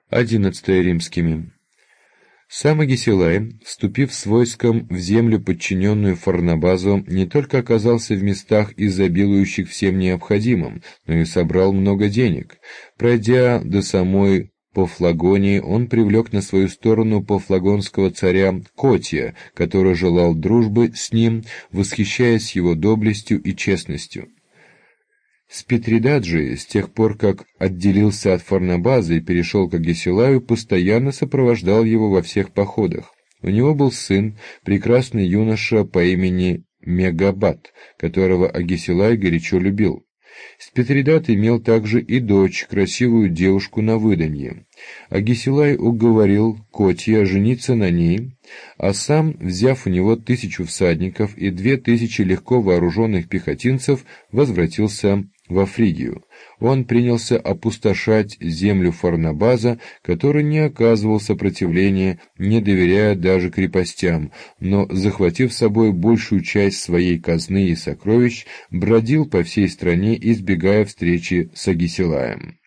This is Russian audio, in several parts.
11 римскими. Сам Агисилай, вступив с войском в землю, подчиненную Фарнабазу, не только оказался в местах, изобилующих всем необходимым, но и собрал много денег. Пройдя до самой Пафлагонии, он привлек на свою сторону пафлагонского царя Котия, который желал дружбы с ним, восхищаясь его доблестью и честностью. Спитридат же, с тех пор, как отделился от Фарнабаза и перешел к Агисилаю, постоянно сопровождал его во всех походах. У него был сын, прекрасный юноша по имени Мегабат, которого Агисилай горячо любил. Спитридат имел также и дочь, красивую девушку на выданье. Агисилай уговорил Котия жениться на ней, а сам, взяв у него 1000 всадников и 2000 легко вооруженных пехотинцев, возвратился во Фригию. Он принялся опустошать землю Фарнабаза, который не оказывал сопротивления, не доверяя даже крепостям, но, захватив с собой большую часть своей казны и сокровищ, бродил по всей стране, избегая встречи с Агисилаем.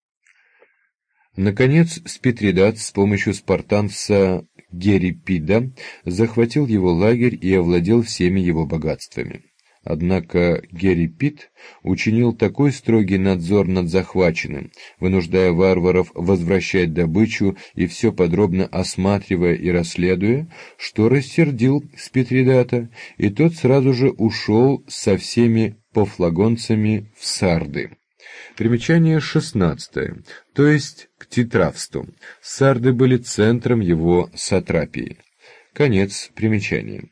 Наконец, Спитридат с помощью спартанца Гериппида захватил его лагерь и овладел всеми его богатствами. Однако Гериппид учинил такой строгий надзор над захваченным, вынуждая варваров возвращать добычу и все подробно осматривая и расследуя, что рассердил Спитридата, и тот сразу же ушел со всеми пафлагонцами в Сарды. Примечание 16, то есть к Тетравсту. Сарды были центром его сатрапии. Конец примечания.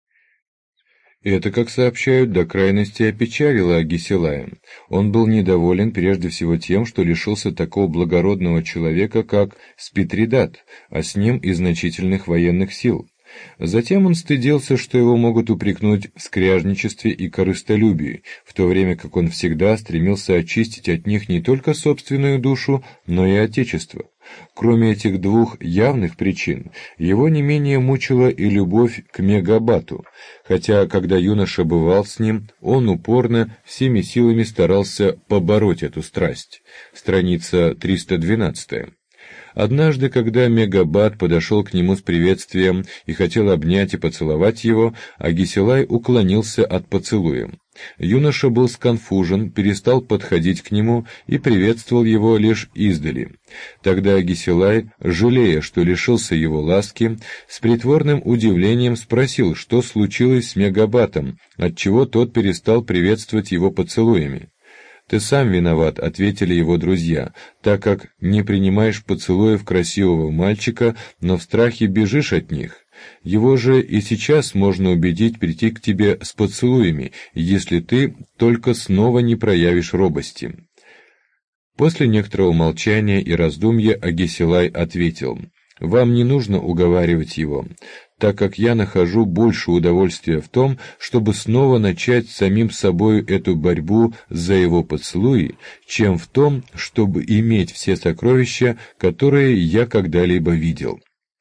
Это, как сообщают, до крайности опечалило Агисилая. Он был недоволен прежде всего тем, что лишился такого благородного человека, как Спитридат, а с ним и значительных военных сил. Затем он стыдился, что его могут упрекнуть в скряжничестве и корыстолюбии, в то время как он всегда стремился очистить от них не только собственную душу, но и отечество. Кроме этих двух явных причин, его не менее мучила и любовь к Мегабату, хотя, когда юноша бывал с ним, он упорно всеми силами старался побороть эту страсть. Страница 312. Однажды, когда Мегабат подошел к нему с приветствием и хотел обнять и поцеловать его, Агисилай уклонился от поцелуя. Юноша был сконфужен, перестал подходить к нему и приветствовал его лишь издали. Тогда Агисилай, жалея, что лишился его ласки, с притворным удивлением спросил, что случилось с Мегабатом, отчего тот перестал приветствовать его поцелуями. «Ты сам виноват», — ответили его друзья, «так как не принимаешь поцелуев красивого мальчика, но в страхе бежишь от них. Его же и сейчас можно убедить прийти к тебе с поцелуями, если ты только снова не проявишь робости». После некоторого молчания и раздумья Агисилай ответил: «Вам не нужно уговаривать его, так как я нахожу больше удовольствия в том, чтобы снова начать с самим собою эту борьбу за его поцелуи, чем в том, чтобы иметь все сокровища, которые я когда-либо видел».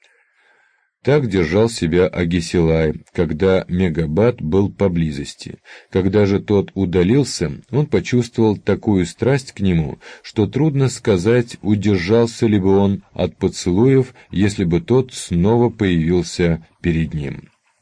Так держал себя Агисилай, когда Мегабат был поблизости. Когда же тот удалился, он почувствовал такую страсть к нему, что трудно сказать, удержался ли бы он от поцелуев, если бы тот снова появился перед ним.